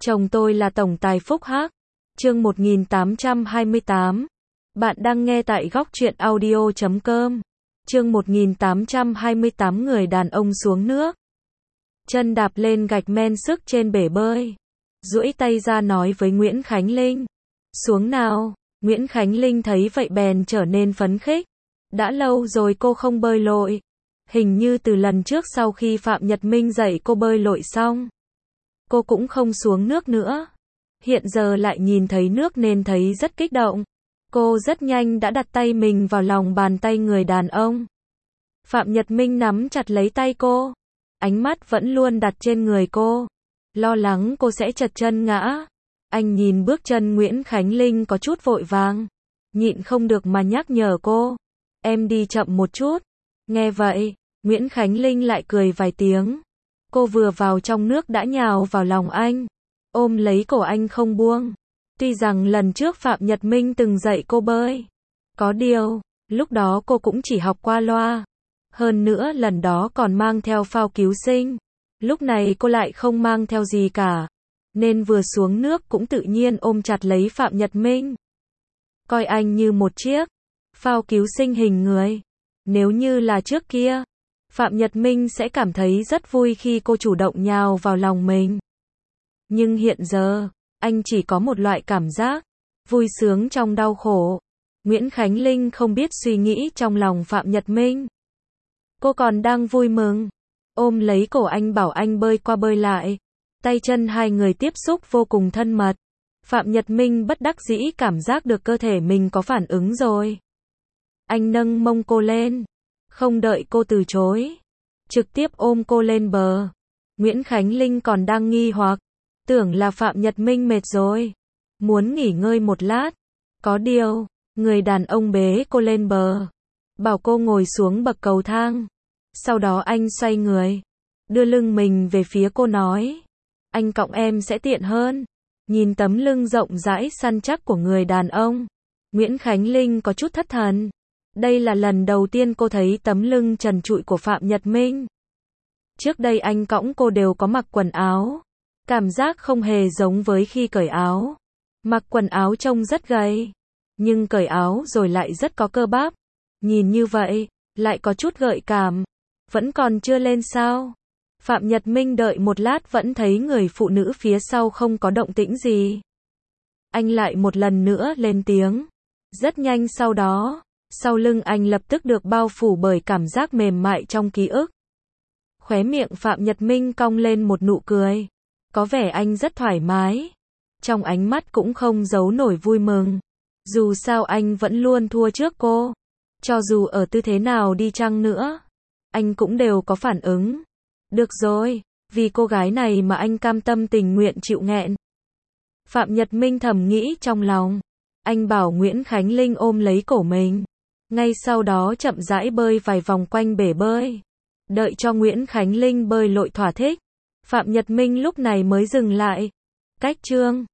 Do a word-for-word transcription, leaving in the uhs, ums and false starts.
Chồng tôi là tổng tài Phúc Hắc. Chương một nghìn tám trăm hai mươi tám. Bạn đang nghe tại góc truyện audio chấm com. Chương một nghìn tám trăm hai mươi tám người đàn ông xuống nước. Chân đạp lên gạch men sức trên bể bơi. Duỗi tay ra nói với Nguyễn Khánh Linh. Xuống nào. Nguyễn Khánh Linh thấy vậy bèn trở nên phấn khích. Đã lâu rồi cô không bơi lội. Hình như từ lần trước sau khi Phạm Nhật Minh dạy cô bơi lội xong, cô cũng không xuống nước nữa. Hiện giờ lại nhìn thấy nước nên thấy rất kích động. Cô rất nhanh đã đặt tay mình vào lòng bàn tay người đàn ông. Phạm Nhật Minh nắm chặt lấy tay cô. Ánh mắt vẫn luôn đặt trên người cô. Lo lắng cô sẽ trật chân ngã. Anh nhìn bước chân Nguyễn Khánh Linh có chút vội vàng. Nhịn không được mà nhắc nhở cô. Em đi chậm một chút. Nghe vậy, Nguyễn Khánh Linh lại cười vài tiếng. Cô vừa vào trong nước đã nhào vào lòng anh. Ôm lấy cổ anh không buông. Tuy rằng lần trước Phạm Nhật Minh từng dạy cô bơi. Có điều, lúc đó cô cũng chỉ học qua loa. Hơn nữa lần đó còn mang theo phao cứu sinh. Lúc này cô lại không mang theo gì cả. Nên vừa xuống nước cũng tự nhiên ôm chặt lấy Phạm Nhật Minh. Coi anh như một chiếc phao cứu sinh hình người. Nếu như là trước kia, Phạm Nhật Minh sẽ cảm thấy rất vui khi cô chủ động nhào vào lòng mình. Nhưng hiện giờ, anh chỉ có một loại cảm giác vui sướng trong đau khổ. Nguyễn Khánh Linh không biết suy nghĩ trong lòng Phạm Nhật Minh. Cô còn đang vui mừng, ôm lấy cổ anh bảo anh bơi qua bơi lại. Tay chân hai người tiếp xúc vô cùng thân mật. Phạm Nhật Minh bất đắc dĩ cảm giác được cơ thể mình có phản ứng rồi. Anh nâng mông cô lên, không đợi cô từ chối, trực tiếp ôm cô lên bờ. Nguyễn Khánh Linh còn đang nghi hoặc, tưởng là Phạm Nhật Minh mệt rồi, muốn nghỉ ngơi một lát. Có điều, người đàn ông bế cô lên bờ, bảo cô ngồi xuống bậc cầu thang. Sau đó anh xoay người, đưa lưng mình về phía cô nói. Anh cõng em sẽ tiện hơn. Nhìn tấm lưng rộng rãi săn chắc của người đàn ông, Nguyễn Khánh Linh có chút thất thần. Đây là lần đầu tiên cô thấy tấm lưng trần trụi của Phạm Nhật Minh. Trước đây anh cõng cô đều có mặc quần áo. Cảm giác không hề giống với khi cởi áo. Mặc quần áo trông rất gầy, nhưng cởi áo rồi lại rất có cơ bắp. Nhìn như vậy, lại có chút gợi cảm. Vẫn còn chưa lên sao? Phạm Nhật Minh đợi một lát vẫn thấy người phụ nữ phía sau không có động tĩnh gì. Anh lại một lần nữa lên tiếng. Rất nhanh sau đó, sau lưng anh lập tức được bao phủ bởi cảm giác mềm mại trong ký ức. Khóe miệng Phạm Nhật Minh cong lên một nụ cười. Có vẻ anh rất thoải mái. Trong ánh mắt cũng không giấu nổi vui mừng. Dù sao anh vẫn luôn thua trước cô. Cho dù ở tư thế nào đi chăng nữa, anh cũng đều có phản ứng. Được rồi, vì cô gái này mà anh cam tâm tình nguyện chịu nghẹn. Phạm Nhật Minh thầm nghĩ trong lòng. Anh bảo Nguyễn Khánh Linh ôm lấy cổ mình. Ngay sau đó chậm rãi bơi vài vòng quanh bể bơi. Đợi cho Nguyễn Khánh Linh bơi lội thỏa thích, Phạm Nhật Minh lúc này mới dừng lại. Cách chương